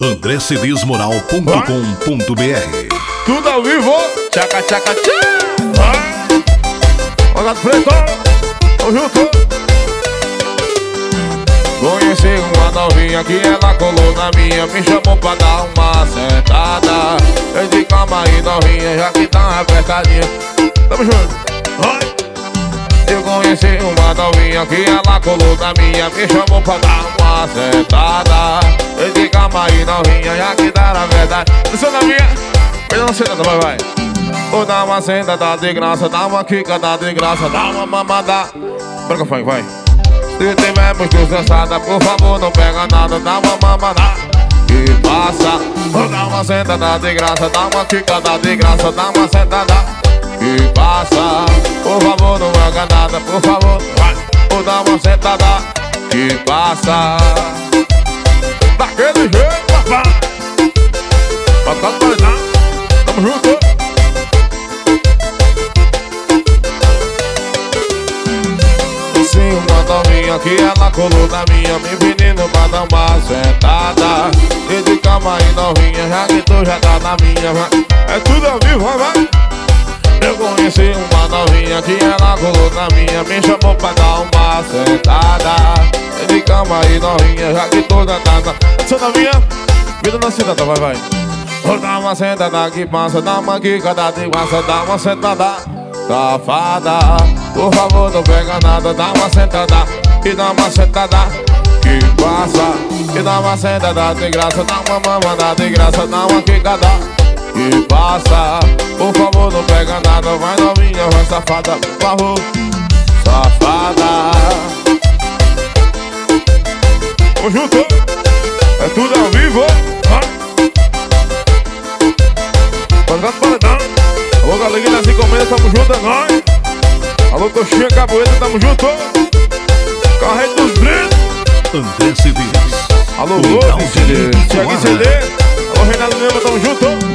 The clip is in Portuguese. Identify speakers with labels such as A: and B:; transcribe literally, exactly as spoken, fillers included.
A: andré cedis moral ponto com ponto br.
B: Tudo ao vivo, tchaca tchaca tchaca. Olha preto, tamo junto. Conheci uma novinha que ela colou na minha, me chamou pra dar uma sentada. Eu disse calma aí novinha, já que tá uma apertadinha. Tamo junto. Eu conheci uma novinha que ela colou na minha, me chamou pra dar uma sentada. Eu disse calma aí novinha, já que tá na verdade. Desceu na minha, vai dar uma sentada, vai, vai. Vou dar uma sentada de graça, dá uma quicada de graça, dá uma mamada. Branca, vai, vai. Se tiver muito cansada, por favor não pega nada, dá uma mamada e passa. Vou dar uma sentada de graça, dá uma quicada de graça, dá uma sentada e passa. Por favor não pega nada, por favor, vai. Vou dar uma sentada e passa. Daquele jeito, papai. Papai, papai, tamo junto. Uma novinha que ela colou na minha, me pedindo pra dar uma sentada. E de calma aí novinha, já que tu já tá na minha, vai. É tudo ao vivo, vai, vai. Eu conheci uma novinha que ela colou na minha, me chamou pra dar uma sentada. E de calma aí novinha, já que tu já tá na... Essa novinha, me dá uma sentada, vai, vai. Vou dar uma sentada que passa, dá uma quicada de graça, dá uma sentada safada. Por favor não pega nada, dá uma sentada e dá uma sentada que passa. E dá uma sentada de graça, dá uma mamada de graça, dá uma quicada que passa. Por favor não pega nada, vai novinha, vai safada, por favor, safada. Tamo junto, é tudo ao vivo. Paredão, paredão. Alô galerinha das encomendas, tamo junto, é nóis. Alô coxinha, caboeira, tamo junto. Carrete dos brilhos,
A: André Cedis.
B: alô Lourdes, Tiaguinho C D. Alô Reinaldo Lima, tamo junto.